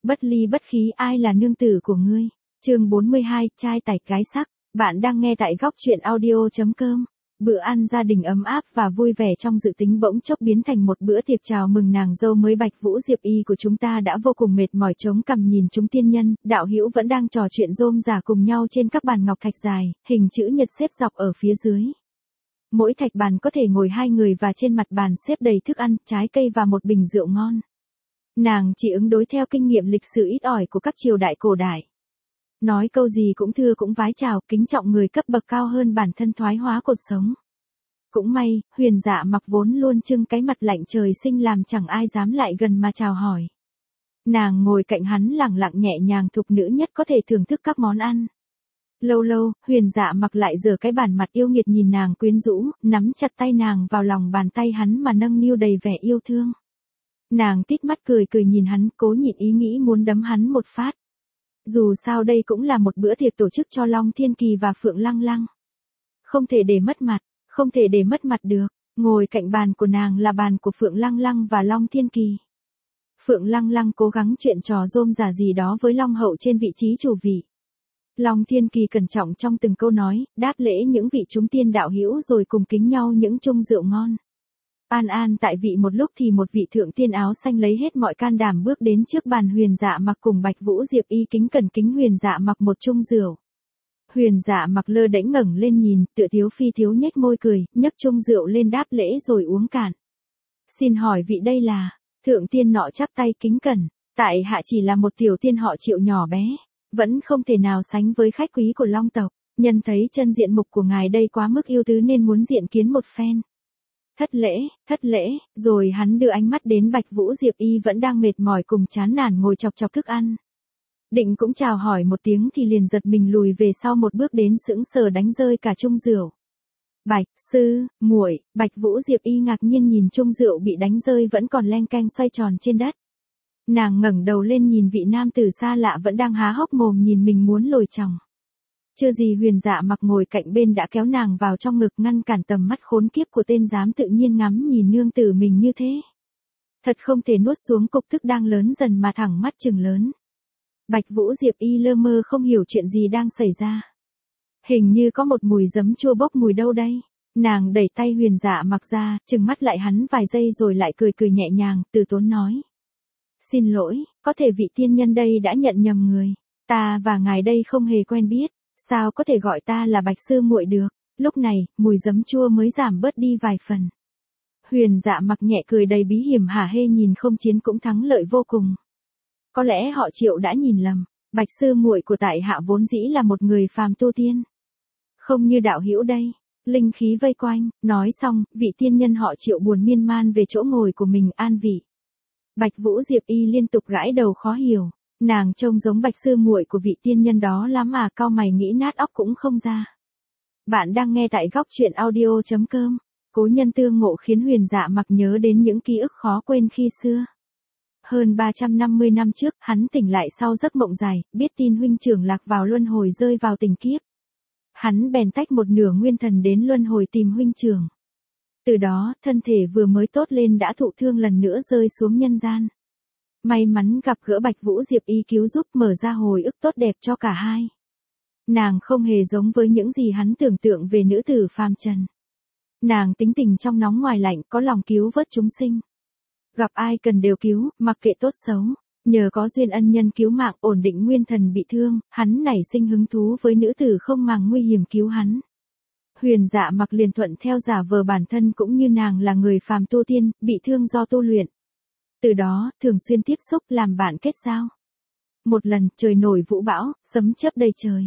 Bất ly bất khí, ai là nương tử của ngươi? Chương 42, trai tài gái sắc. Bạn đang nghe tại góc truyện audio.com. Bữa ăn gia đình ấm áp và vui vẻ trong dự tính bỗng chốc biến thành một bữa tiệc chào mừng nàng dâu mới Bạch Vũ Diệp Y của chúng ta đã vô cùng mệt mỏi chống cằm nhìn chúng tiên nhân, đạo hữu vẫn đang trò chuyện rôm rả cùng nhau trên các bàn ngọc thạch dài, hình chữ nhật xếp dọc ở phía dưới. Mỗi thạch bàn có thể ngồi 2 người và trên mặt bàn xếp đầy thức ăn, trái cây và một bình rượu ngon. Nàng chỉ ứng đối theo kinh nghiệm lịch sử ít ỏi của các triều đại cổ đại. Nói câu gì cũng thưa cũng vái chào, kính trọng người cấp bậc cao hơn bản thân thoái hóa cột sống. Cũng may, Huyền Dạ Mặc vốn luôn trưng cái mặt lạnh trời sinh làm chẳng ai dám lại gần mà chào hỏi. Nàng ngồi cạnh hắn lẳng lặng nhẹ nhàng thục nữ nhất có thể thưởng thức các món ăn. Lâu lâu, Huyền Dạ Mặc lại giở cái bản mặt yêu nghiệt nhìn nàng quyến rũ, nắm chặt tay nàng vào lòng bàn tay hắn mà nâng niu đầy vẻ yêu thương. Nàng tít mắt cười cười nhìn hắn, cố nhịn ý nghĩ muốn đấm hắn một phát. Dù sao đây cũng là một bữa tiệc tổ chức cho Long Thiên Kỳ và Phượng Lăng Lăng. Không thể để mất mặt, không thể để mất mặt được. Ngồi cạnh bàn của nàng là bàn của Phượng Lăng Lăng và Long Thiên Kỳ. Phượng Lăng Lăng cố gắng chuyện trò rôm rả gì đó với Long Hậu trên vị trí chủ vị. Long Thiên Kỳ cẩn trọng trong từng câu nói, đáp lễ những vị chúng tiên đạo hữu rồi cùng kính nhau những chung rượu ngon. An an tại vị một lúc thì một vị thượng tiên áo xanh lấy hết mọi can đảm bước đến trước bàn Huyền Dạ Mặc cùng Bạch Vũ Diệp Y kính cẩn kính Huyền Dạ Mặc một chung rượu. Huyền Dạ Mặc lơ đễnh ngẩng lên nhìn, tựa thiếu phi thiếu nhếch môi cười, nhấc chung rượu lên đáp lễ rồi uống cạn. Xin hỏi vị đây là? Thượng tiên nọ chắp tay kính cẩn, tại hạ chỉ là một tiểu tiên họ Triệu nhỏ bé, vẫn không thể nào sánh với khách quý của Long tộc, nhân thấy chân diện mục của ngài đây quá mức ưu tú nên muốn diện kiến một phen. Thất lễ, rồi hắn đưa ánh mắt đến Bạch Vũ Diệp Y vẫn đang mệt mỏi cùng chán nản ngồi chọc chọc thức ăn. Định cũng chào hỏi một tiếng thì liền giật mình lùi về sau một bước đến sững sờ đánh rơi cả chung rượu. Bạch sư muội, Bạch Vũ Diệp Y ngạc nhiên nhìn chung rượu bị đánh rơi vẫn còn leng keng xoay tròn trên đất. Nàng ngẩng đầu lên nhìn vị nam tử xa lạ vẫn đang há hốc mồm nhìn mình muốn lồi chòng. Chưa gì Huyền Dạ Mặc ngồi cạnh bên đã kéo nàng vào trong ngực ngăn cản tầm mắt khốn kiếp của tên dám tự nhiên ngắm nhìn nương tử mình như thế. Thật không thể nuốt xuống cục tức đang lớn dần mà thẳng mắt trừng lớn. Bạch Vũ Diệp Y lơ mơ không hiểu chuyện gì đang xảy ra. Hình như có một mùi giấm chua bốc mùi đâu đây. Nàng đẩy tay Huyền Dạ Mặc ra, trừng mắt lại hắn vài giây rồi lại cười cười nhẹ nhàng, từ tốn nói. Xin lỗi, có thể vị tiên nhân đây đã nhận nhầm người. Ta và ngài đây không hề quen biết. Sao có thể gọi ta là Bạch sư muội được? Lúc này, mùi giấm chua mới giảm bớt đi vài phần. Huyền Dạ Mặc nhẹ cười đầy bí hiểm hả hê nhìn không chiến cũng thắng lợi vô cùng. Có lẽ họ Triệu đã nhìn lầm, Bạch sư muội của tại hạ vốn dĩ là một người phàm tu tiên. Không như đạo hữu đây, linh khí vây quanh, nói xong, vị tiên nhân họ Triệu buồn miên man về chỗ ngồi của mình an vị. Bạch Vũ Diệp Y liên tục gãi đầu khó hiểu. Nàng trông giống Bạch sư muội của vị tiên nhân đó lắm à, cau mày nghĩ nát óc cũng không ra. Bạn đang nghe tại góc truyện audio.com. Cố nhân tương ngộ khiến Huyền Dạ Mặc nhớ đến những ký ức khó quên khi xưa. Hơn 350 năm trước, hắn tỉnh lại sau giấc mộng dài, biết tin huynh trưởng lạc vào luân hồi rơi vào tình kiếp. Hắn bèn tách một nửa nguyên thần đến luân hồi tìm huynh trưởng. Từ đó, thân thể vừa mới tốt lên đã thụ thương lần nữa rơi xuống nhân gian. May mắn gặp gỡ Bạch Vũ Diệp Y cứu giúp mở ra hồi ức tốt đẹp cho cả hai. Nàng không hề giống với những gì hắn tưởng tượng về nữ tử phàm trần. Nàng tính tình trong nóng ngoài lạnh, có lòng cứu vớt chúng sinh. Gặp ai cần đều cứu, mặc kệ tốt xấu. Nhờ có duyên ân nhân cứu mạng ổn định nguyên thần bị thương, hắn nảy sinh hứng thú với nữ tử không màng nguy hiểm cứu hắn. Huyền Dạ Mặc liền thuận theo giả vờ bản thân cũng như nàng là người phàm tu tiên, bị thương do tu luyện. Từ đó, thường xuyên tiếp xúc làm bạn kết giao. Một lần, trời nổi vũ bão, sấm chớp đầy trời.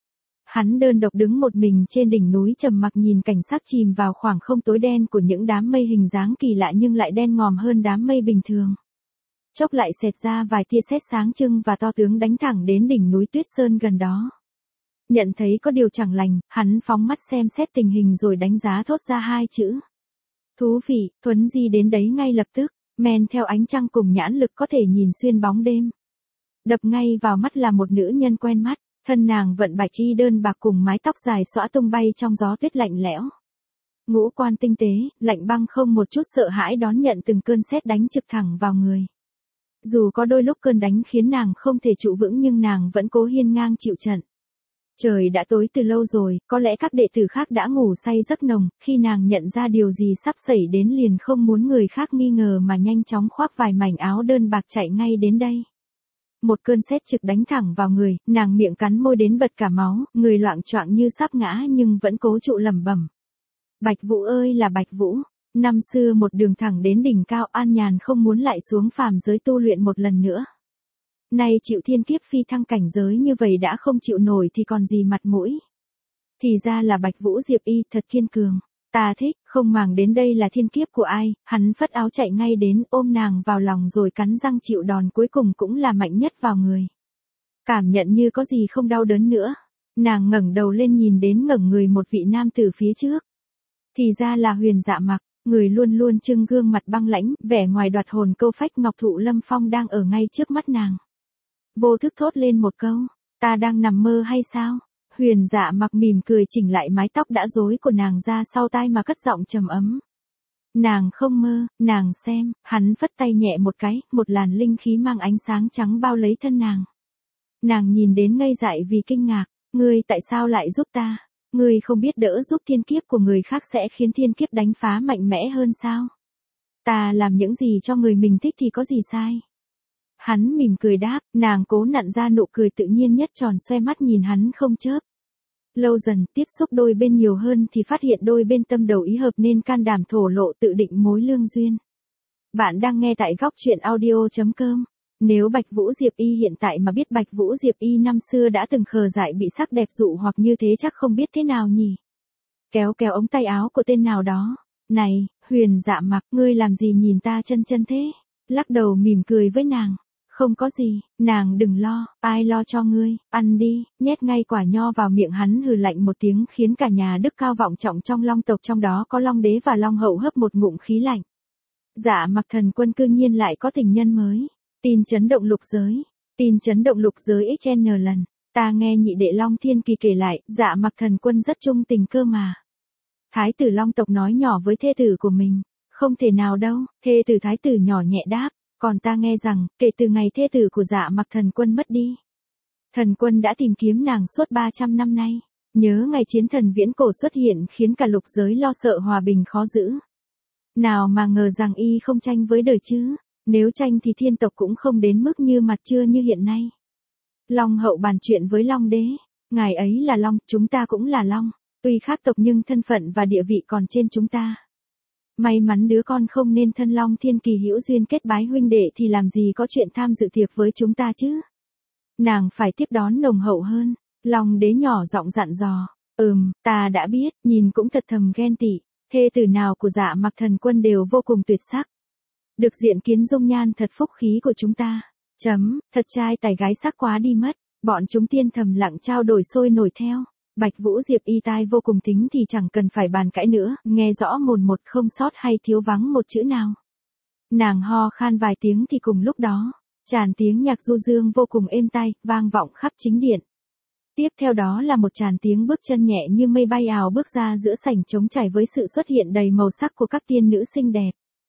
Hắn đơn độc đứng một mình trên đỉnh núi trầm mặc nhìn cảnh sắc chìm vào khoảng không tối đen của những đám mây hình dáng kỳ lạ nhưng lại đen ngòm hơn đám mây bình thường. Chốc lại xẹt ra vài tia sét sáng trưng và to tướng đánh thẳng đến đỉnh núi Tuyết Sơn gần đó. Nhận thấy có điều chẳng lành, hắn phóng mắt xem xét tình hình rồi đánh giá thốt ra 2 chữ. Thú vị, thuấn di đến đấy ngay lập tức. Men theo ánh trăng cùng nhãn lực có thể nhìn xuyên bóng đêm. Đập ngay vào mắt là một nữ nhân quen mắt, thân nàng vận bạch y đơn bạc cùng mái tóc dài xõa tung bay trong gió tuyết lạnh lẽo. Ngũ quan tinh tế, lạnh băng không một chút sợ hãi đón nhận từng cơn sét đánh trực thẳng vào người. Dù có đôi lúc cơn đánh khiến nàng không thể trụ vững nhưng nàng vẫn cố hiên ngang chịu trận. Trời đã tối từ lâu rồi, có lẽ các đệ tử khác đã ngủ say giấc nồng, khi nàng nhận ra điều gì sắp xảy đến liền không muốn người khác nghi ngờ mà nhanh chóng khoác vài mảnh áo đơn bạc chạy ngay đến đây. Một cơn sét trực đánh thẳng vào người, nàng miệng cắn môi đến bật cả máu, người loạng choạng như sắp ngã nhưng vẫn cố trụ lẩm bẩm. Bạch Vũ ơi là Bạch Vũ, năm xưa một đường thẳng đến đỉnh cao an nhàn không muốn lại xuống phàm giới tu luyện một lần nữa. Nay chịu thiên kiếp phi thăng cảnh giới như vậy đã không chịu nổi thì còn gì mặt mũi. Thì ra là Bạch Vũ Diệp Y thật kiên cường. Ta thích, không màng đến đây là thiên kiếp của ai, hắn phất áo chạy ngay đến ôm nàng vào lòng rồi cắn răng chịu đòn cuối cùng cũng là mạnh nhất vào người. Cảm nhận như có gì không đau đớn nữa. Nàng ngẩng đầu lên nhìn đến ngẩng người một vị nam tử phía trước. Thì ra là Huyền Dạ Mặc, người luôn luôn trưng gương mặt băng lãnh, vẻ ngoài đoạt hồn câu phách Ngọc Thụ Lâm Phong đang ở ngay trước mắt nàng. Vô thức thốt lên một câu, ta đang nằm mơ hay sao? Huyền Dạ Mặc mỉm cười chỉnh lại mái tóc đã rối của nàng ra sau tai mà cất giọng trầm ấm. Nàng không mơ, nàng xem, hắn phất tay nhẹ một cái, một làn linh khí mang ánh sáng trắng bao lấy thân nàng. Nàng nhìn đến ngây dại vì kinh ngạc, ngươi tại sao lại giúp ta? Ngươi không biết đỡ giúp thiên kiếp của người khác sẽ khiến thiên kiếp đánh phá mạnh mẽ hơn sao? Ta làm những gì cho người mình thích thì có gì sai? Hắn mỉm cười đáp, nàng cố nặn ra nụ cười tự nhiên nhất tròn xoe mắt nhìn hắn không chớp. Lâu dần, tiếp xúc đôi bên nhiều hơn thì phát hiện đôi bên tâm đầu ý hợp nên can đảm thổ lộ tự định mối lương duyên. Bạn đang nghe tại góc truyện audio.com. Nếu Bạch Vũ Diệp Y hiện tại mà biết Bạch Vũ Diệp Y năm xưa đã từng khờ dại bị sắc đẹp dụ hoặc như thế chắc không biết thế nào nhỉ. Kéo kéo ống tay áo của tên nào đó. Này, Huyền Dạ Mặc, ngươi làm gì nhìn ta chân chân thế? Lắc đầu mỉm cười với nàng. Không có gì, nàng đừng lo, ai lo cho ngươi, ăn đi, nhét ngay quả nho vào miệng hắn hừ lạnh một tiếng khiến cả nhà Đức cao vọng trọng trong Long tộc trong đó có Long đế và Long hậu hấp một ngụm khí lạnh. Dạ Mặc Thần Quân cư nhiên lại có tình nhân mới. Tin chấn động lục giới. Tin chấn động lục giới XN lần. Ta nghe nhị đệ Long Thiên Kỳ kể lại, Dạ Mặc Thần Quân rất trung tình cơ mà. Thái tử Long tộc nói nhỏ với thê tử của mình. Không thể nào đâu, thê tử thái tử nhỏ nhẹ đáp. Còn ta nghe rằng, kể từ ngày thê tử của Dạ Mặc Thần Quân mất đi. Thần Quân đã tìm kiếm nàng suốt 300 năm nay. Nhớ ngày chiến thần viễn cổ xuất hiện khiến cả lục giới lo sợ hòa bình khó giữ. Nào mà ngờ rằng y không tranh với đời chứ. Nếu tranh thì thiên tộc cũng không đến mức như mặt trưa như hiện nay. Long hậu bàn chuyện với Long đế. Ngài ấy là Long, chúng ta cũng là Long. Tuy khác tộc nhưng thân phận và địa vị còn trên chúng ta. May mắn đứa con không nên thân Long Thiên Kỳ hữu duyên kết bái huynh đệ thì làm gì có chuyện tham dự tiệc với chúng ta chứ. Nàng phải tiếp đón nồng hậu hơn. Long đế nhỏ giọng dặn dò. Ta đã biết, nhìn cũng thật thầm ghen tị. Thê tử nào của Dạ Mặc Thần Quân đều vô cùng tuyệt sắc. Được diện kiến dung nhan thật phúc khí của chúng ta. Thật trai tài gái sắc quá đi mất. Bọn chúng tiên thầm lặng trao đổi sôi nổi theo. Bạch Vũ Diệp Y tai vô cùng thính thì chẳng cần phải bàn cãi nữa, nghe rõ mồn một không sót hay thiếu vắng một chữ nào. Nàng ho khan vài tiếng thì cùng lúc đó, tràn tiếng nhạc du dương vô cùng êm tai, vang vọng khắp chính điện. Tiếp theo đó là một tràn tiếng bước chân nhẹ như mây bay ào bước ra giữa sảnh trống trải với sự xuất hiện đầy màu sắc của các tiên nữ xinh đẹp.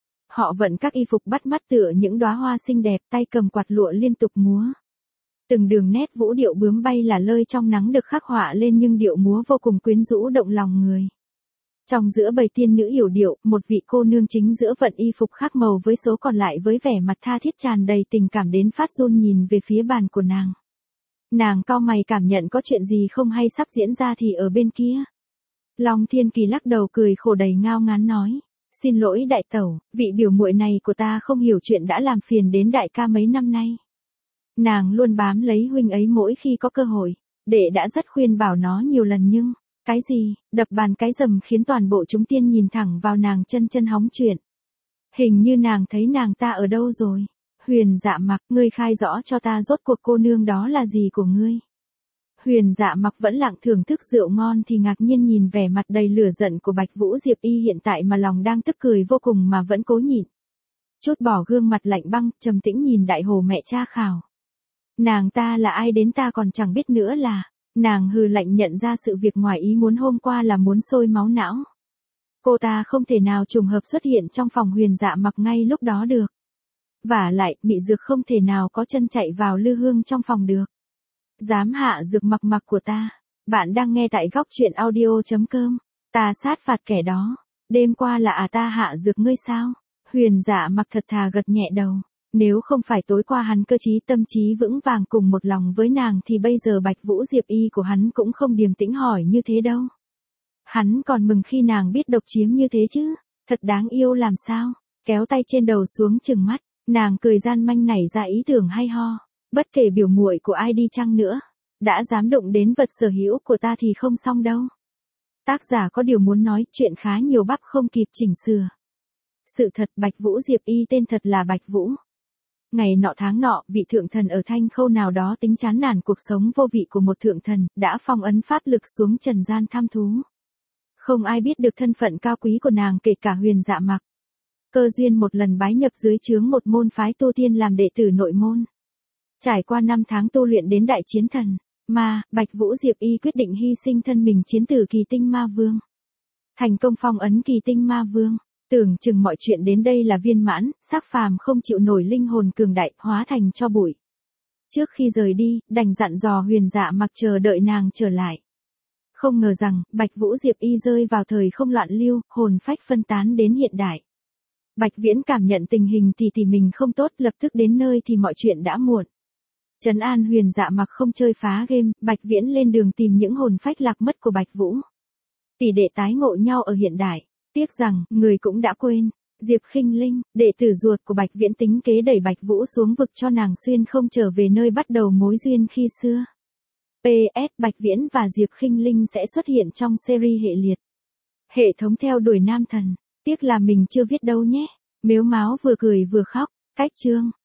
Họ vận các y phục bắt mắt tựa những đóa hoa xinh đẹp, tay cầm quạt lụa liên tục múa. Từng đường nét vũ điệu bướm bay là lơi trong nắng được khắc họa lên nhưng điệu múa vô cùng quyến rũ động lòng người. Trong giữa bầy tiên nữ yểu điệu, một vị cô nương chính giữa vận y phục khác màu với số còn lại với vẻ mặt tha thiết tràn đầy tình cảm đến phát run nhìn về phía bàn của nàng. Nàng cau mày cảm nhận có chuyện gì không hay sắp diễn ra thì ở bên kia. Long Thiên Kỳ lắc đầu cười khổ đầy ngao ngán nói. Xin lỗi đại tẩu, vị biểu muội này của ta không hiểu chuyện đã làm phiền đến đại ca mấy năm nay. Nàng luôn bám lấy huynh ấy mỗi khi có cơ hội, đệ đã rất khuyên bảo nó nhiều lần nhưng, cái gì, đập bàn cái rầm khiến toàn bộ chúng tiên nhìn thẳng vào nàng chân chân hóng chuyện. Hình như nàng thấy nàng ta ở đâu rồi. Huyền Dạ Mặc, ngươi khai rõ cho ta rốt cuộc cô nương đó là gì của ngươi. Huyền Dạ Mặc vẫn lặng thưởng thức rượu ngon thì ngạc nhiên nhìn vẻ mặt đầy lửa giận của Bạch Vũ Diệp Y hiện tại mà lòng đang tức cười vô cùng mà vẫn cố nhịn. Chút bỏ gương mặt lạnh băng, trầm tĩnh nhìn đại hồ mẹ cha khảo. Nàng ta là ai đến ta còn chẳng biết nữa là, nàng hừ lạnh nhận ra sự việc ngoài ý muốn hôm qua là muốn sôi máu não. Cô ta không thể nào trùng hợp xuất hiện trong phòng Huyền Dạ Mặc ngay lúc đó được. Vả lại, mị dược không thể nào có chân chạy vào lư hương trong phòng được. Dám hạ dược mặc mặc của ta. Bạn đang nghe tại góc truyện audio.com. Ta sát phạt kẻ đó. Đêm qua là ta hạ dược ngươi sao? Huyền Dạ Mặc thật thà gật nhẹ đầu. Nếu không phải tối qua hắn cơ trí tâm trí vững vàng cùng một lòng với nàng thì bây giờ Bạch Vũ Diệp Y của hắn cũng không điềm tĩnh hỏi như thế đâu. Hắn còn mừng khi nàng biết độc chiếm như thế chứ. Thật đáng yêu làm sao. Kéo tay trên đầu xuống chừng mắt. Nàng cười gian manh nảy ra ý tưởng hay ho. Bất kể biểu muội của ai đi chăng nữa. Đã dám đụng đến vật sở hữu của ta thì không xong đâu. Tác giả có điều muốn nói, chuyện khá nhiều bắp không kịp chỉnh sửa. Sự thật Bạch Vũ Diệp Y tên thật là Bạch Vũ. Ngày nọ tháng nọ, vị thượng thần ở Thanh Khâu nào đó tính chán nản cuộc sống vô vị của một thượng thần, đã phong ấn pháp lực xuống trần gian thăm thú. Không ai biết được thân phận cao quý của nàng kể cả Huyền Dạ Mặc. Cơ duyên một lần bái nhập dưới trướng một môn phái tu tiên làm đệ tử nội môn. Trải qua 5 tháng tu luyện đến đại chiến thần, Bạch Vũ Diệp Y quyết định hy sinh thân mình chiến tử Kỳ Tinh Ma Vương. Thành công phong ấn Kỳ Tinh Ma Vương. Tưởng chừng mọi chuyện đến đây là viên mãn, xác phàm không chịu nổi linh hồn cường đại, hóa thành cho bụi. Trước khi rời đi, đành dặn dò Huyền Dạ Mặc chờ đợi nàng trở lại. Không ngờ rằng, Bạch Vũ Diệp Y rơi vào thời không loạn lưu, hồn phách phân tán đến hiện đại. Bạch Viễn cảm nhận tình hình thì mình không tốt, lập tức đến nơi thì mọi chuyện đã muộn. Trấn an Huyền Dạ Mặc không chơi phá game, Bạch Viễn lên đường tìm những hồn phách lạc mất của Bạch Vũ. Tỷ đệ tái ngộ nhau ở hiện đại. Tiếc rằng, người cũng đã quên. Diệp Khinh Linh, đệ tử ruột của Bạch Viễn tính kế đẩy Bạch Vũ xuống vực cho nàng xuyên không trở về nơi bắt đầu mối duyên khi xưa. PS Bạch Viễn và Diệp Khinh Linh sẽ xuất hiện trong series hệ liệt. Hệ thống theo đuổi nam thần. Tiếc là mình chưa viết đâu nhé. Mếu máo vừa cười vừa khóc. Cách chương.